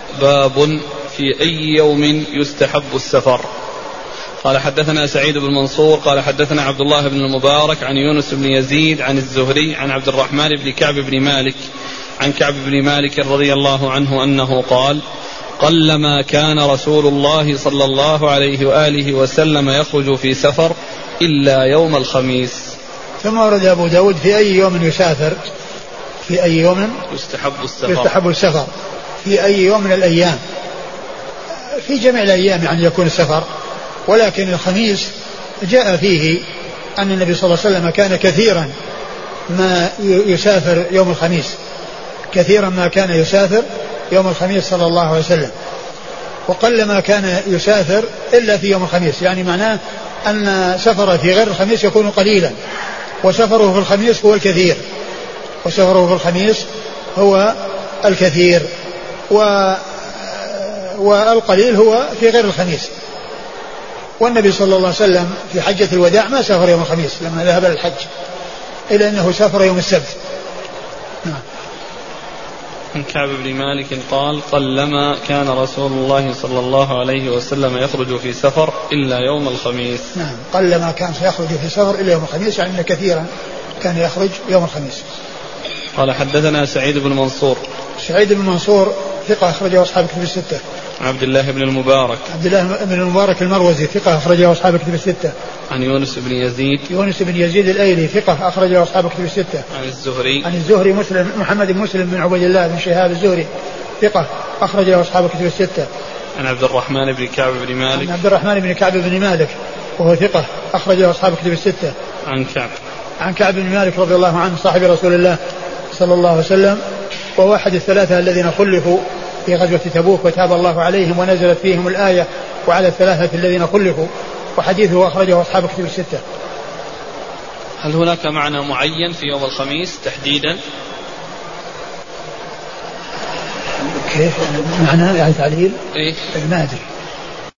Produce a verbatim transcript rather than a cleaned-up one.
باب في أي يوم يستحب السفر. قال حدثنا سعيد بن منصور قال حدثنا عبد الله بن المبارك عن يونس بن يزيد عن الزهري عن عبد الرحمن بن كعب بن مالك عن كعب بن مالك رضي الله عنه أنه قال قلما كان رسول الله صلى الله عليه وآله وسلم يخرج في سفر إلا يوم الخميس. ثم ورد أبو داود في أي يوم يسافر في أي يوم يستحب السفر يستحب السفر في أي يوم من الأيام. في جميع الأيام يعني يكون السفر، ولكن الخميس جاء فيه أن النبي صلى الله عليه وسلم كان كثيرا ما يسافر يوم الخميس، كثيرا ما كان يسافر يوم الخميس صلى الله عليه وسلم، وقل ما كان يسافر إلا في يوم الخميس، يعني معناه أن سفره في غير الخميس يكون قليلا، وسفره في الخميس هو الكثير وسفره في الخميس هو الكثير و والقليل هو في غير الخميس. والنبي صلى الله عليه وسلم في حجة الوداع ما سافر يوم الخميس لما ذهب للحج، إلا أنه سافر يوم السبت. نعم. عن كعب بن مالك قال قلما كان رسول الله صلى الله عليه وسلم يخرج في سفر إلا يوم الخميس. نعم، قلما كان سيخرج في سفر إلا يوم الخميس، يعني كثيرا كان يخرج يوم الخميس. قال حدثنا سعيد بن منصور سعيد بن منصور ثقة أخرجه أصحاب الكتب الستة. عبد الله بن المبارك عبد الله بن المبارك المروزي ثقة أخرجه أصحاب الكتب الستة. عن يونس بن يزيد يونس بن يزيد الأيلي ثقة أخرجه أصحاب الكتب الستة. عن الزهري عن الزهري مسلم محمد بن مسلم بن عبيد الله بن شهاب الزهري ثقة أخرجه أصحاب الكتب الستة. عن عبد الرحمن بن كعب بن مالك عن عبد الرحمن بن كعب بن مالك وهو ثقة أخرجه أصحاب الكتب الستة. عن كعب عن كعب بن مالك رضي الله عنه صاحب رسول الله صلى الله عليه وسلم، وهو أحد الثلاثة الذين خلفوا في غزوة تبوك وتاب الله عليهم ونزلت فيهم الآية وعلى الثلاثة الذين خلفوا، وحديثه أخرجه أصحاب الكتب الستة. هل هناك معنى معين في يوم الخميس تحديدا؟ كيف معنى يعني تعليل؟ إيه؟ ما أدري.